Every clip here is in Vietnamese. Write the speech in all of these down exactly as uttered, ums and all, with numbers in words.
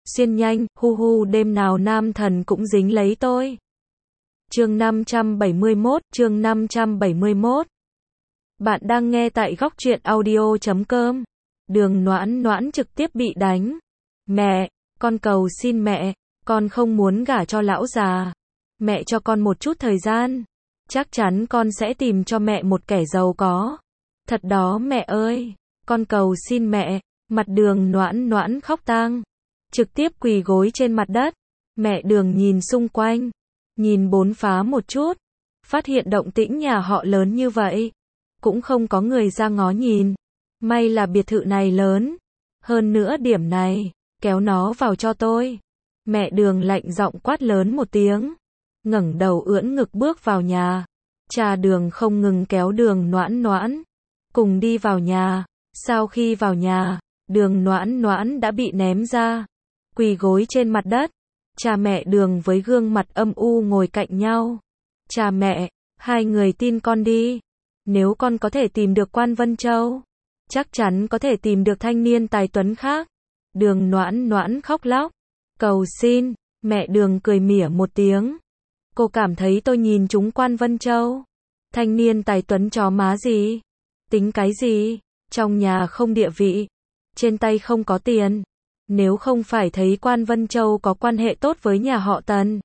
xuyên nhanh, hu hu đêm nào nam thần cũng dính lấy tôi. Chương năm trăm bảy mươi mốt, chương năm trăm bảy mươi mốt. Bạn đang nghe tại góc truyện audio chấm com. Đường Noãn Noãn trực tiếp bị đánh. Mẹ, con cầu xin mẹ, con không muốn gả cho lão già. Mẹ cho con một chút thời gian. Chắc chắn con sẽ tìm cho mẹ một kẻ giàu có. Thật đó mẹ ơi, con cầu xin mẹ. Mặt Đường Noãn Noãn khóc tang. Trực tiếp quỳ gối trên mặt đất. Mẹ Đường nhìn xung quanh. Nhìn bốn phá một chút. Phát hiện động tĩnh nhà họ lớn như vậy. Cũng không có người ra ngó nhìn. May là biệt thự này lớn. Hơn nữa điểm này, kéo nó vào cho tôi. Mẹ Đường lạnh giọng quát lớn một tiếng. Ngẩng đầu ưỡn ngực bước vào nhà. Cha Đường không ngừng kéo Đường Noãn Noãn. Cùng đi vào nhà. Sau khi vào nhà, Đường Noãn Noãn đã bị ném ra. Quỳ gối trên mặt đất. Cha mẹ Đường với gương mặt âm u ngồi cạnh nhau. Cha mẹ, hai người tin con đi. Nếu con có thể tìm được Quan Vân Châu, chắc chắn có thể tìm được thanh niên tài tuấn khác. Đường Noãn Noãn khóc lóc. Cầu xin, mẹ Đường cười mỉa một tiếng. Cô cảm thấy tôi nhìn trúng Quan Vân Châu. Thanh niên tài tuấn chó má gì? Tính cái gì? Trong nhà không địa vị. Trên tay không có tiền. Nếu không phải thấy Quan Vân Châu có quan hệ tốt với nhà họ Tần,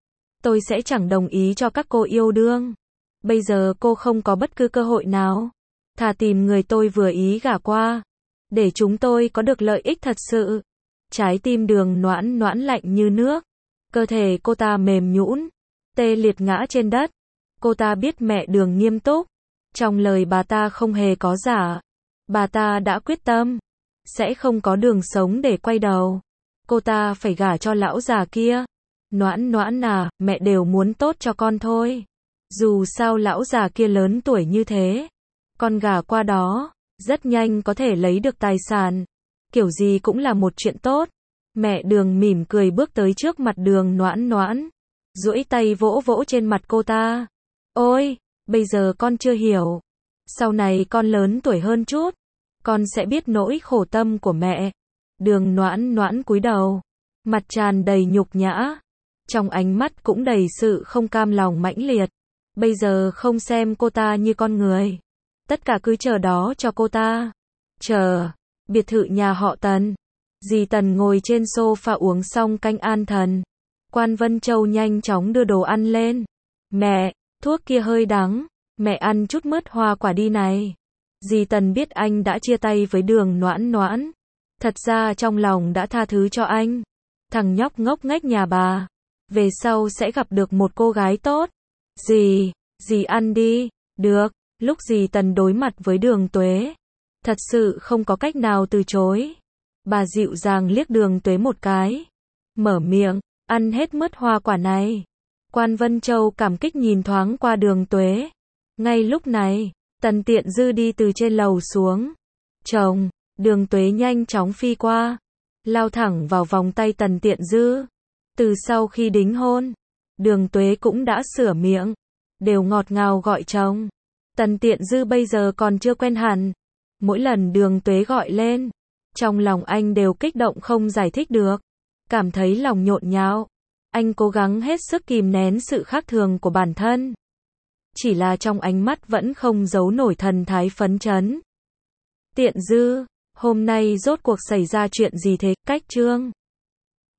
tôi sẽ chẳng đồng ý cho các cô yêu đương. Bây giờ cô không có bất cứ cơ hội nào. Thà tìm người tôi vừa ý gả qua. Để chúng tôi có được lợi ích thật sự. Trái tim Đường Noãn Noãn lạnh như nước. Cơ thể cô ta mềm nhũn, tê liệt ngã trên đất. Cô ta biết mẹ Đường nghiêm túc. Trong lời bà ta không hề có giả. Bà ta đã quyết tâm. Sẽ không có đường sống để quay đầu. Cô ta phải gả cho lão già kia. Noãn Noãn à, mẹ đều muốn tốt cho con thôi. Dù sao lão già kia lớn tuổi như thế. Con gả qua đó, rất nhanh có thể lấy được tài sản. Kiểu gì cũng là một chuyện tốt. Mẹ Đường mỉm cười bước tới trước mặt Đường Noãn Noãn. Duỗi tay vỗ vỗ trên mặt cô ta. Ôi, bây giờ con chưa hiểu. Sau này con lớn tuổi hơn chút. Con sẽ biết nỗi khổ tâm của mẹ. Đường Noãn Noãn cúi đầu. Mặt tràn đầy nhục nhã. Trong ánh mắt cũng đầy sự không cam lòng mãnh liệt. Bây giờ không xem cô ta như con người. Tất cả cứ chờ đó cho cô ta. Chờ. Biệt thự nhà họ Tần. Dì Tần ngồi trên sofa uống xong canh an thần. Quan Vân Châu nhanh chóng đưa đồ ăn lên. Mẹ, thuốc kia hơi đắng. Mẹ ăn chút mứt hoa quả đi này. Dì Tần biết anh đã chia tay với Đường Noãn Noãn. Thật ra trong lòng đã tha thứ cho anh. Thằng nhóc ngốc nghếch nhà bà. Về sau sẽ gặp được một cô gái tốt. Dì, dì ăn đi. Được. Lúc dì Tần đối mặt với Đường Tuế, thật sự không có cách nào từ chối. Bà dịu dàng liếc Đường Tuế một cái. Mở miệng, ăn hết mứt hoa quả này. Quan Vân Châu cảm kích nhìn thoáng qua Đường Tuế. Ngay lúc này, Tần Tiện Dư đi từ trên lầu xuống. Chồng, Đường Tuế nhanh chóng phi qua. Lao thẳng vào vòng tay Tần Tiện Dư. Từ sau khi đính hôn, Đường Tuế cũng đã sửa miệng. Đều ngọt ngào gọi chồng. Tần Tiện Dư bây giờ còn chưa quen hẳn. Mỗi lần Đường Tuế gọi lên, trong lòng anh đều kích động không giải thích được. Cảm thấy lòng nhộn nhạo. Anh cố gắng hết sức kìm nén sự khác thường của bản thân. Chỉ là trong ánh mắt vẫn không giấu nổi thần thái phấn chấn. Tiện Dư, hôm nay rốt cuộc xảy ra chuyện gì thế? Cách Trương